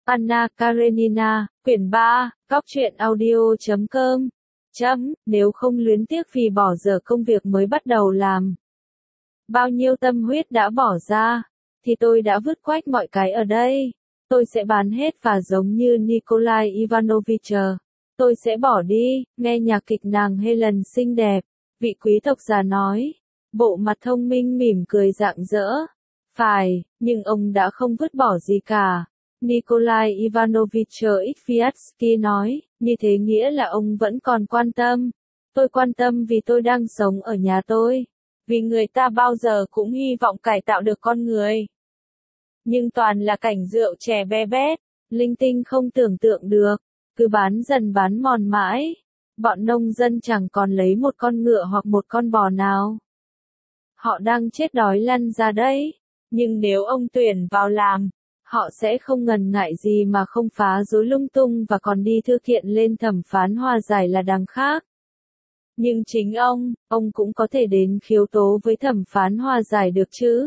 Anna Karenina, quyển 3, góc truyện audio.com. Nếu không luyến tiếc vì bỏ dở công việc mới bắt đầu làm. Bao nhiêu tâm huyết đã bỏ ra, thì tôi đã vứt quách mọi cái ở đây. Tôi sẽ bán hết và giống như Nikolai Ivanovich, tôi sẽ bỏ đi, nghe nhạc kịch nàng Helen xinh đẹp. Vị quý tộc già nói, bộ mặt thông minh mỉm cười rạng rỡ. Phải, nhưng ông đã không vứt bỏ gì cả. Nikolai Ivanovich Ikviatsky nói, như thế nghĩa là ông vẫn còn quan tâm. Tôi quan tâm vì tôi đang sống ở nhà tôi. Vì người ta bao giờ cũng hy vọng cải tạo được con người. Nhưng toàn là cảnh rượu chè be bét, linh tinh không tưởng tượng được, cứ bán dần bán mòn mãi. Bọn nông dân chẳng còn lấy một con ngựa hoặc một con bò nào. Họ đang chết đói lăn ra đấy. Nhưng nếu ông tuyển vào làm, họ sẽ không ngần ngại gì mà không phá rối lung tung và còn đi thư kiện lên thẩm phán hòa giải là đằng khác. Nhưng chính ông cũng có thể đến khiếu tố với thẩm phán hòa giải được chứ?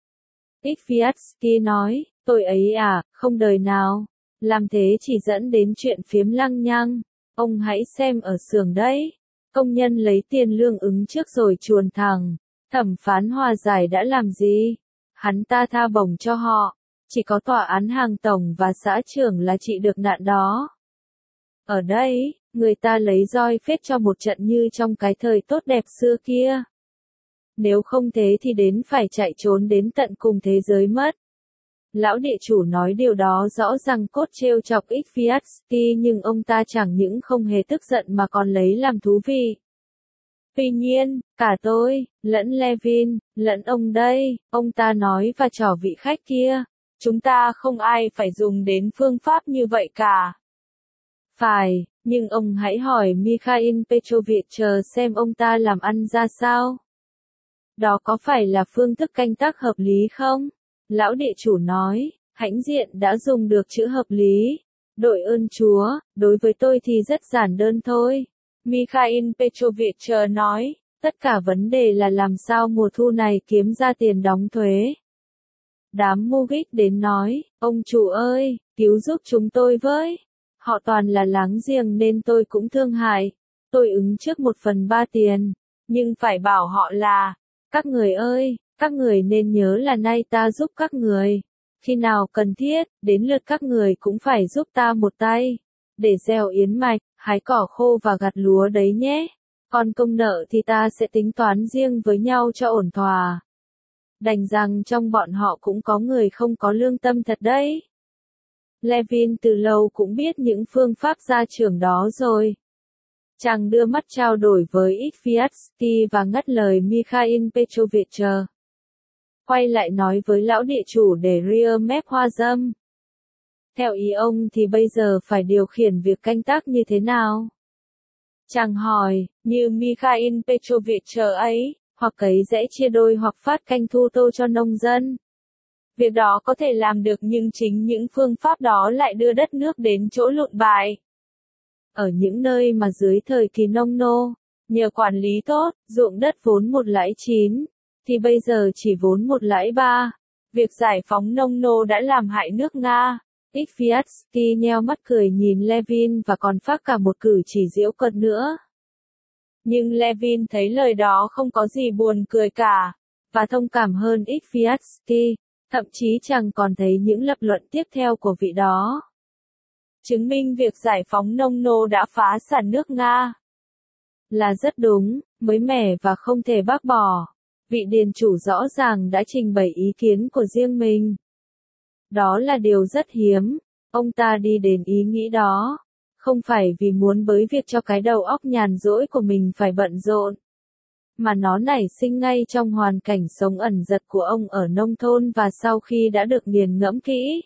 Ikviatsky nói, tôi ấy không đời nào. Làm thế chỉ dẫn đến chuyện phiếm lăng nhăng. Ông hãy xem ở xưởng đấy. Công nhân lấy tiền lương ứng trước rồi chuồn thẳng. Thẩm phán hòa giải đã làm gì? Hắn ta tha bổng cho họ. Chỉ có tòa án hàng tổng và xã trưởng là trị được nạn đó. Ở đây, người ta lấy roi phết cho một trận như trong cái thời tốt đẹp xưa kia. Nếu không thế thì đến phải chạy trốn đến tận cùng thế giới mất. Lão địa chủ nói điều đó rõ ràng cốt trêu chọc Ikviatsky, nhưng ông ta chẳng những không hề tức giận mà còn lấy làm thú vị. Tuy nhiên, cả tôi, lẫn Levin, lẫn ông đây, ông ta nói và trò vị khách kia, chúng ta không ai phải dùng đến phương pháp như vậy cả. Phải, nhưng ông hãy hỏi Mikhail Petrovich xem ông ta làm ăn ra sao. Đó có phải là phương thức canh tác hợp lý không? Lão địa chủ nói, hãnh diện đã dùng được chữ hợp lý. Đội ơn Chúa, đối với tôi thì rất giản đơn thôi. Mikhail Petrovich nói, tất cả vấn đề là làm sao mùa thu này kiếm ra tiền đóng thuế. Đám Mugik đến nói, ông chủ ơi, cứu giúp chúng tôi với. Họ toàn là láng giềng nên tôi cũng thương hại. Tôi ứng trước 1/3 tiền, nhưng phải bảo họ là, các người ơi, các người nên nhớ là nay ta giúp các người. Khi nào cần thiết, đến lượt các người cũng phải giúp ta một tay. Để gieo yến mạch, hái cỏ khô và gặt lúa đấy nhé. Còn công nợ thì ta sẽ tính toán riêng với nhau cho ổn thỏa. Đành rằng trong bọn họ cũng có người không có lương tâm thật đấy. Levin từ lâu cũng biết những phương pháp gia trưởng đó rồi. Chàng đưa mắt trao đổi với Ikviatsky và ngắt lời Mikhail Petrovich. Quay lại nói với lão địa chủ để ria mép hoa dâm. Theo ý ông thì bây giờ phải điều khiển việc canh tác như thế nào? Chàng hỏi, như Mikhail Petrovich ấy, hoặc cấy rẽ chia đôi hoặc phát canh thu tô cho nông dân. Việc đó có thể làm được nhưng chính những phương pháp đó lại đưa đất nước đến chỗ lụn bại. Ở những nơi mà dưới thời kỳ nông nô, nhờ quản lý tốt, ruộng đất vốn 1 lãi 9, thì bây giờ chỉ vốn 1 lãi 3. Việc giải phóng nông nô đã làm hại nước Nga. Ikviatsky nheo mắt cười nhìn Levin và còn phát cả một cử chỉ giễu cợt nữa. Nhưng Levin thấy lời đó không có gì buồn cười cả, và thông cảm hơn Ikviatsky, thậm chí chàng còn thấy những lập luận tiếp theo của vị đó. Chứng minh việc giải phóng nông nô đã phá sản nước Nga. Là rất đúng, mới mẻ và không thể bác bỏ. Vị điền chủ rõ ràng đã trình bày ý kiến của riêng mình. Đó là điều rất hiếm, ông ta đi đến ý nghĩ đó. Không phải vì muốn bới việc cho cái đầu óc nhàn rỗi của mình phải bận rộn. Mà nó nảy sinh ngay trong hoàn cảnh sống ẩn dật của ông ở nông thôn và sau khi đã được nghiền ngẫm kỹ.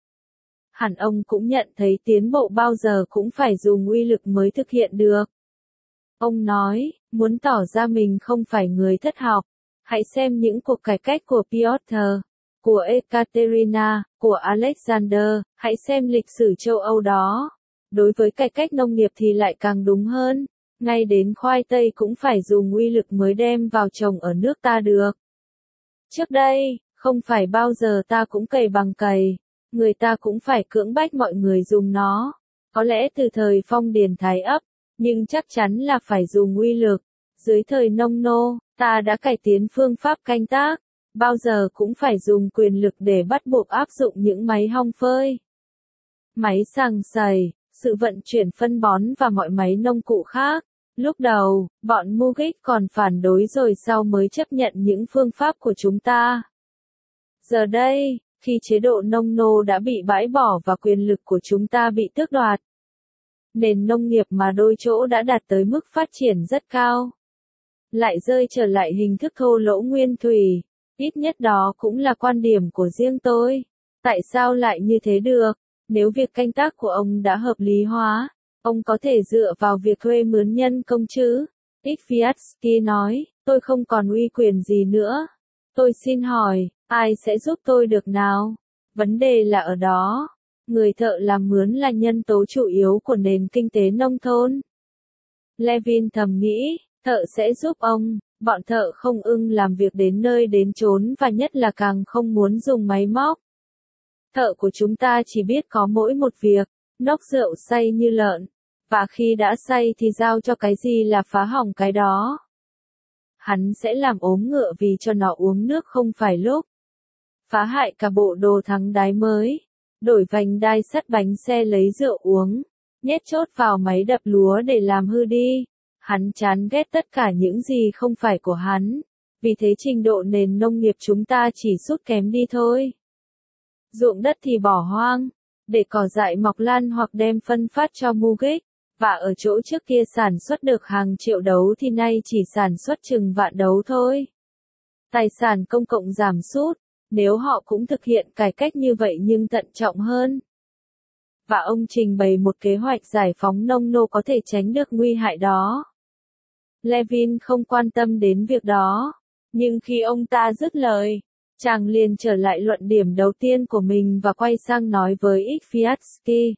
Hẳn ông cũng nhận thấy tiến bộ bao giờ cũng phải dùng uy lực mới thực hiện được. Ông nói, muốn tỏ ra mình không phải người thất học, hãy xem những cuộc cải cách của Piotr, của Ekaterina, của Alexander, hãy xem lịch sử châu Âu đó. Đối với cải cách nông nghiệp thì lại càng đúng hơn, ngay đến khoai tây cũng phải dùng uy lực mới đem vào trồng ở nước ta được. Trước đây, không phải bao giờ ta cũng cày bằng cày, người ta cũng phải cưỡng bách mọi người dùng nó. Có lẽ từ thời Phong Điền Thái Ấp, nhưng chắc chắn là phải dùng uy lực. Dưới thời Nông Nô, ta đã cải tiến phương pháp canh tác, bao giờ cũng phải dùng quyền lực để bắt buộc áp dụng những máy hong phơi, máy sàng sẩy, sự vận chuyển phân bón và mọi máy nông cụ khác. Lúc đầu, bọn Mugic còn phản đối rồi sau mới chấp nhận những phương pháp của chúng ta. Giờ đây, khi chế độ nông nô đã bị bãi bỏ và quyền lực của chúng ta bị tước đoạt, nền nông nghiệp mà đôi chỗ đã đạt tới mức phát triển rất cao, lại rơi trở lại hình thức thô lỗ nguyên thủy. Ít nhất đó cũng là quan điểm của riêng tôi. Tại sao lại như thế được? Nếu việc canh tác của ông đã hợp lý hóa, ông có thể dựa vào việc thuê mướn nhân công chứ? Ikviatsky nói, tôi không còn uy quyền gì nữa. Tôi xin hỏi, ai sẽ giúp tôi được nào? Vấn đề là ở đó. Người thợ làm mướn là nhân tố chủ yếu của nền kinh tế nông thôn. Levin thầm nghĩ, thợ sẽ giúp ông. Bọn thợ không ưng làm việc đến nơi đến chốn và nhất là càng không muốn dùng máy móc. Thợ của chúng ta chỉ biết có mỗi một việc, nốc rượu say như lợn. Và khi đã say thì giao cho cái gì là phá hỏng cái đó. Hắn sẽ làm ốm ngựa vì cho nó uống nước không phải lúc. Phá hại cả bộ đồ thắng đái mới. Đổi vành đai sắt bánh xe lấy rượu uống. Nhét chốt vào máy đập lúa để làm hư đi. Hắn chán ghét tất cả những gì không phải của hắn. Vì thế trình độ nền nông nghiệp chúng ta chỉ sút kém đi thôi. Ruộng đất thì bỏ hoang, để cỏ dại mọc lan hoặc đem phân phát cho Mugic. Và ở chỗ trước kia sản xuất được hàng triệu đấu thì nay chỉ sản xuất chừng vạn đấu thôi. Tài sản công cộng giảm sút, nếu họ cũng thực hiện cải cách như vậy nhưng thận trọng hơn. Và ông trình bày một kế hoạch giải phóng nông nô có thể tránh được nguy hại đó. Levin không quan tâm đến việc đó, nhưng khi ông ta dứt lời, chàng liền trở lại luận điểm đầu tiên của mình và quay sang nói với Ikviatsky.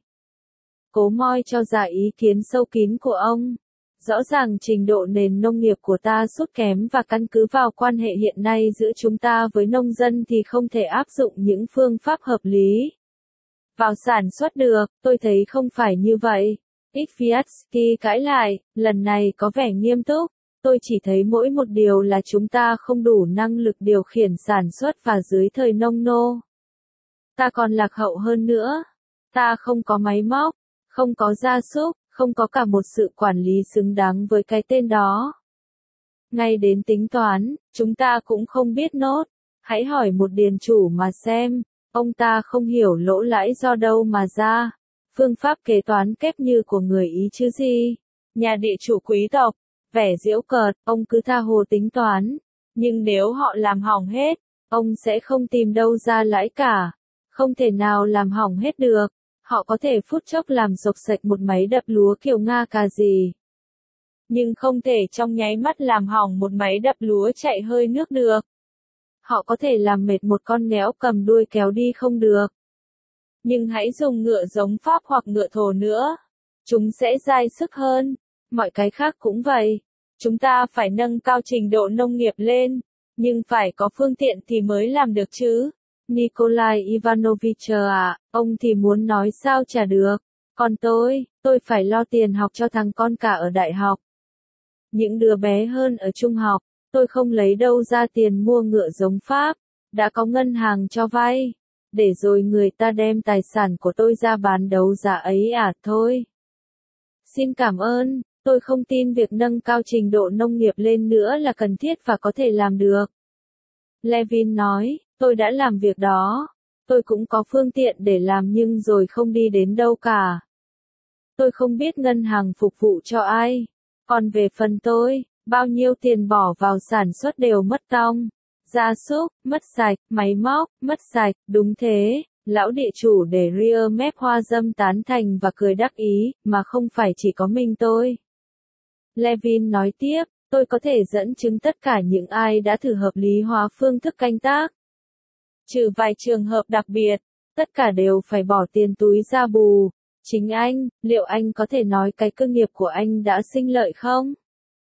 Cố moi cho ra ý kiến sâu kín của ông. Rõ ràng trình độ nền nông nghiệp của ta sút kém và căn cứ vào quan hệ hiện nay giữa chúng ta với nông dân thì không thể áp dụng những phương pháp hợp lý vào sản xuất được. Tôi thấy không phải như vậy. Ikviatsky cãi lại, lần này có vẻ nghiêm túc. Tôi chỉ thấy mỗi một điều là chúng ta không đủ năng lực điều khiển sản xuất và dưới thời nông nô. Ta còn lạc hậu hơn nữa. Ta không có máy móc, không có gia súc, không có cả một sự quản lý xứng đáng với cái tên đó. Ngay đến tính toán, chúng ta cũng không biết nốt. Hãy hỏi một điền chủ mà xem, ông ta không hiểu lỗ lãi do đâu mà ra. Phương pháp kế toán kép như của người Ý chứ gì. Nhà địa chủ quý tộc, vẻ giễu cợt, ông cứ tha hồ tính toán. Nhưng nếu họ làm hỏng hết, ông sẽ không tìm đâu ra lãi cả. Không thể nào làm hỏng hết được. Họ có thể phút chốc làm rộc sạch một máy đập lúa kiểu Nga cà gì. Nhưng không thể trong nháy mắt làm hỏng một máy đập lúa chạy hơi nước được. Họ có thể làm mệt một con nghẽo cầm đuôi kéo đi không được. Nhưng hãy dùng ngựa giống Pháp hoặc ngựa Thổ nữa. Chúng sẽ dai sức hơn. Mọi cái khác cũng vậy. Chúng ta phải nâng cao trình độ nông nghiệp lên. Nhưng phải có phương tiện thì mới làm được chứ. Nikolai Ivanovich à, ông thì muốn nói sao chả được. Còn tôi phải lo tiền học cho thằng con cả ở đại học. Những đứa bé hơn ở trung học, tôi không lấy đâu ra tiền mua ngựa giống Pháp. Đã có ngân hàng cho vay. Để rồi người ta đem tài sản của tôi ra bán đấu giá ấy à thôi. Xin cảm ơn, tôi không tin việc nâng cao trình độ nông nghiệp lên nữa là cần thiết và có thể làm được. Levin nói, tôi đã làm việc đó. Tôi cũng có phương tiện để làm nhưng rồi không đi đến đâu cả. Tôi không biết ngân hàng phục vụ cho ai. Còn về phần tôi, bao nhiêu tiền bỏ vào sản xuất đều mất tong. Gia súc, mất sạch, máy móc, mất sạch, đúng thế. Lão địa chủ để ria mép hoa dâm tán thành và cười đắc ý, mà không phải chỉ có mình tôi. Levin nói tiếp, tôi có thể dẫn chứng tất cả những ai đã thử hợp lý hóa phương thức canh tác. Trừ vài trường hợp đặc biệt, tất cả đều phải bỏ tiền túi ra bù. Chính anh, liệu anh có thể nói cái cơ nghiệp của anh đã sinh lợi không?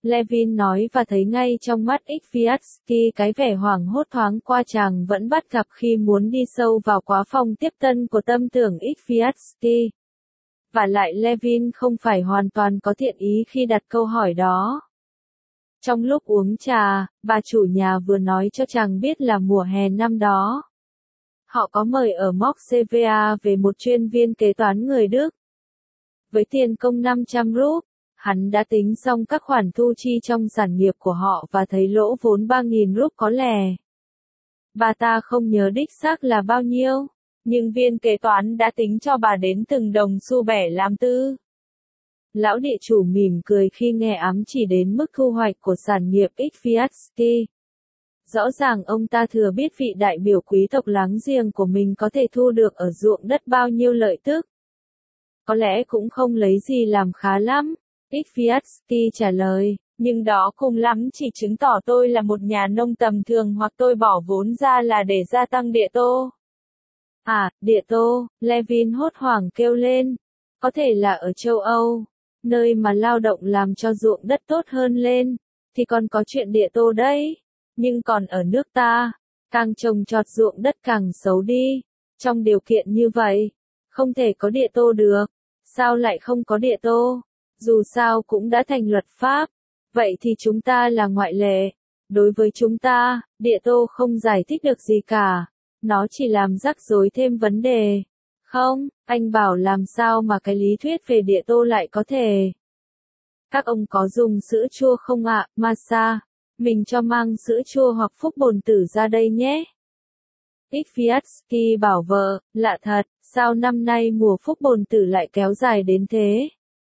Levin nói và thấy ngay trong mắt Kwiatkowski cái vẻ hoảng hốt thoáng qua chàng vẫn bắt gặp khi muốn đi sâu vào quá phòng tiếp tân của tâm tưởng Kwiatkowski. Và lại Levin không phải hoàn toàn có thiện ý khi đặt câu hỏi đó. Trong lúc uống trà, bà chủ nhà vừa nói cho chàng biết là mùa hè năm đó, họ có mời ở Moskva về một chuyên viên kế toán người Đức. Với tiền công 500 rúp, hắn đã tính xong các khoản thu chi trong sản nghiệp của họ và thấy lỗ vốn 3.000 rúp có lẻ. Bà ta không nhớ đích xác là bao nhiêu, nhưng viên kế toán đã tính cho bà đến từng đồng xu bẻ làm tư. Lão địa chủ mỉm cười khi nghe ám chỉ đến mức thu hoạch của sản nghiệp Kwiatkowski. Rõ ràng ông ta thừa biết vị đại biểu quý tộc láng giềng của mình có thể thu được ở ruộng đất bao nhiêu lợi tức. Có lẽ cũng không lấy gì làm khá lắm, Kwiatkowski trả lời, nhưng đó cùng lắm chỉ chứng tỏ tôi là một nhà nông tầm thường hoặc tôi bỏ vốn ra là để gia tăng địa tô. À, địa tô, Levin hốt hoảng kêu lên, có thể là ở châu Âu, nơi mà lao động làm cho ruộng đất tốt hơn lên, thì còn có chuyện địa tô đấy, nhưng còn ở nước ta, càng trồng trọt ruộng đất càng xấu đi, trong điều kiện như vậy, không thể có địa tô được, sao lại không có địa tô, dù sao cũng đã thành luật pháp, vậy thì chúng ta là ngoại lệ, đối với chúng ta, địa tô không giải thích được gì cả, nó chỉ làm rắc rối thêm vấn đề. Không, anh bảo làm sao mà cái lý thuyết về địa tô lại có thể. Các ông có dùng sữa chua không ạ, Masa? Mình cho mang sữa chua hoặc phúc bồn tử ra đây nhé. Kwiatkowski bảo vợ, lạ thật, sao năm nay mùa phúc bồn tử lại kéo dài đến thế?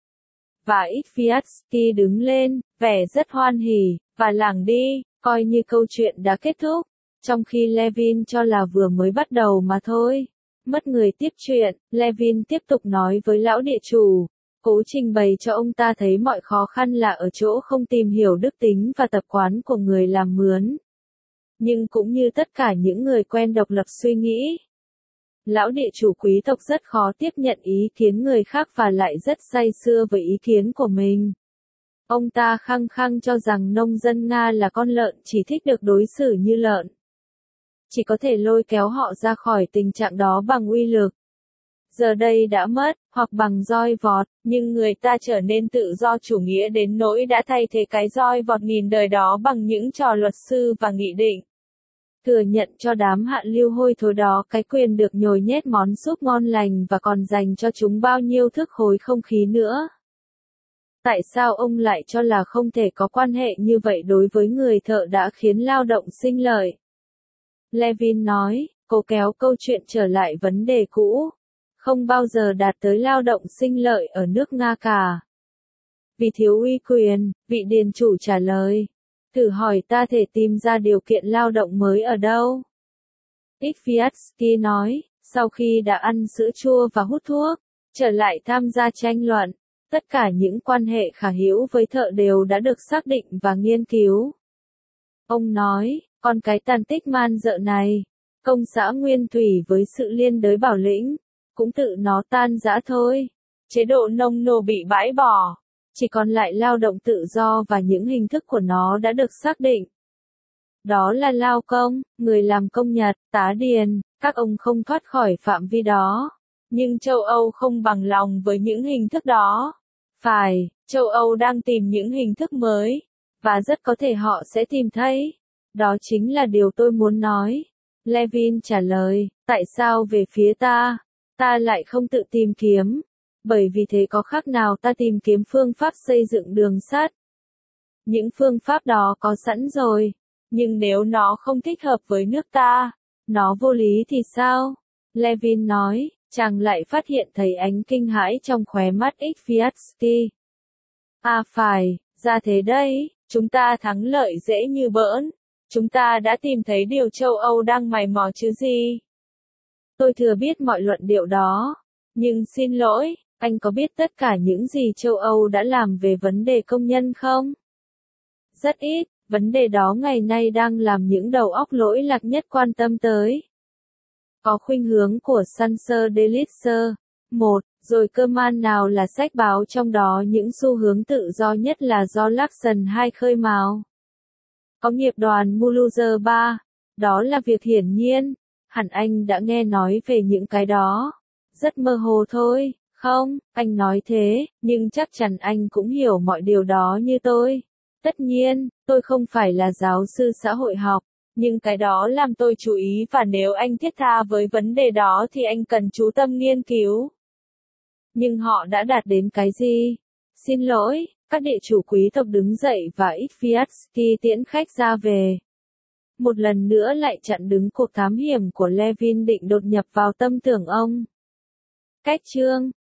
Và Kwiatkowski đứng lên, vẻ rất hoan hỉ, và lảng đi, coi như câu chuyện đã kết thúc, trong khi Levin cho là vừa mới bắt đầu mà thôi. Mất người tiếp chuyện, Levin tiếp tục nói với lão địa chủ, cố trình bày cho ông ta thấy mọi khó khăn là ở chỗ không tìm hiểu đức tính và tập quán của người làm mướn. Nhưng cũng như tất cả những người quen độc lập suy nghĩ, lão địa chủ quý tộc rất khó tiếp nhận ý kiến người khác và lại rất say sưa với ý kiến của mình. Ông ta khăng khăng cho rằng nông dân Nga là con lợn chỉ thích được đối xử như lợn. Chỉ có thể lôi kéo họ ra khỏi tình trạng đó bằng uy lực. Giờ đây đã mất, hoặc bằng roi vọt, nhưng người ta trở nên tự do chủ nghĩa đến nỗi đã thay thế cái roi vọt nghìn đời đó bằng những trò luật sư và nghị định. Thừa nhận cho đám hạ lưu hôi thối đó cái quyền được nhồi nhét món súp ngon lành và còn dành cho chúng bao nhiêu thước khối không khí nữa. Tại sao ông lại cho là không thể có quan hệ như vậy đối với người thợ đã khiến lao động sinh lợi? Levin nói, cố kéo câu chuyện trở lại vấn đề cũ. Không bao giờ đạt tới lao động sinh lợi ở nước Nga cả. Vì thiếu uy quyền, vị điền chủ trả lời. Thử hỏi ta thể tìm ra điều kiện lao động mới ở đâu? Kwiatkowski nói, sau khi đã ăn sữa chua và hút thuốc, trở lại tham gia tranh luận, tất cả những quan hệ khả hữu với thợ đều đã được xác định và nghiên cứu. Ông nói, con cái tàn tích man dợ này, công xã Nguyên Thủy với sự liên đới Bảo Lĩnh, cũng tự nó tan rã thôi. Chế độ nông nô bị bãi bỏ, chỉ còn lại lao động tự do và những hình thức của nó đã được xác định. Đó là lao công, người làm công nhật, tá điền, các ông không thoát khỏi phạm vi đó. Nhưng châu Âu không bằng lòng với những hình thức đó. Phải, châu Âu đang tìm những hình thức mới, và rất có thể họ sẽ tìm thấy. Đó chính là điều tôi muốn nói. Levin trả lời, tại sao về phía ta lại không tự tìm kiếm? Bởi vì thế có khác nào ta tìm kiếm phương pháp xây dựng đường sắt? Những phương pháp đó có sẵn rồi, nhưng nếu nó không thích hợp với nước ta, nó vô lý thì sao? Levin nói, chàng lại phát hiện thấy ánh kinh hãi trong khóe mắt Kwiatkowski. À phải, ra thế đây, chúng ta thắng lợi dễ như bỡn. Chúng ta đã tìm thấy điều châu Âu đang mày mò chứ gì? Tôi thừa biết mọi luận điệu đó. Nhưng xin lỗi, anh có biết tất cả những gì châu Âu đã làm về vấn đề công nhân không? Rất ít, vấn đề đó ngày nay đang làm những đầu óc lỗi lạc nhất quan tâm tới. Có khuynh hướng của Sanser Delitzer, 1. Rồi cơ man nào là sách báo trong đó những xu hướng tự do nhất là do Lacson 2 khơi mào? Có nghiệp đoàn Muluzer 3. Đó là việc hiển nhiên. Hẳn anh đã nghe nói về những cái đó. Rất mơ hồ thôi, không, anh nói thế, nhưng chắc chắn anh cũng hiểu mọi điều đó như tôi. Tất nhiên, tôi không phải là giáo sư xã hội học, nhưng cái đó làm tôi chú ý và nếu anh thiết tha với vấn đề đó thì anh cần chú tâm nghiên cứu. Nhưng họ đã đạt đến cái gì? Xin lỗi, các địa chủ quý tộc đứng dậy và Itfiatsky tiễn khách ra về. Một lần nữa lại chặn đứng cuộc thám hiểm của Levin định đột nhập vào tâm tưởng ông. Cách chương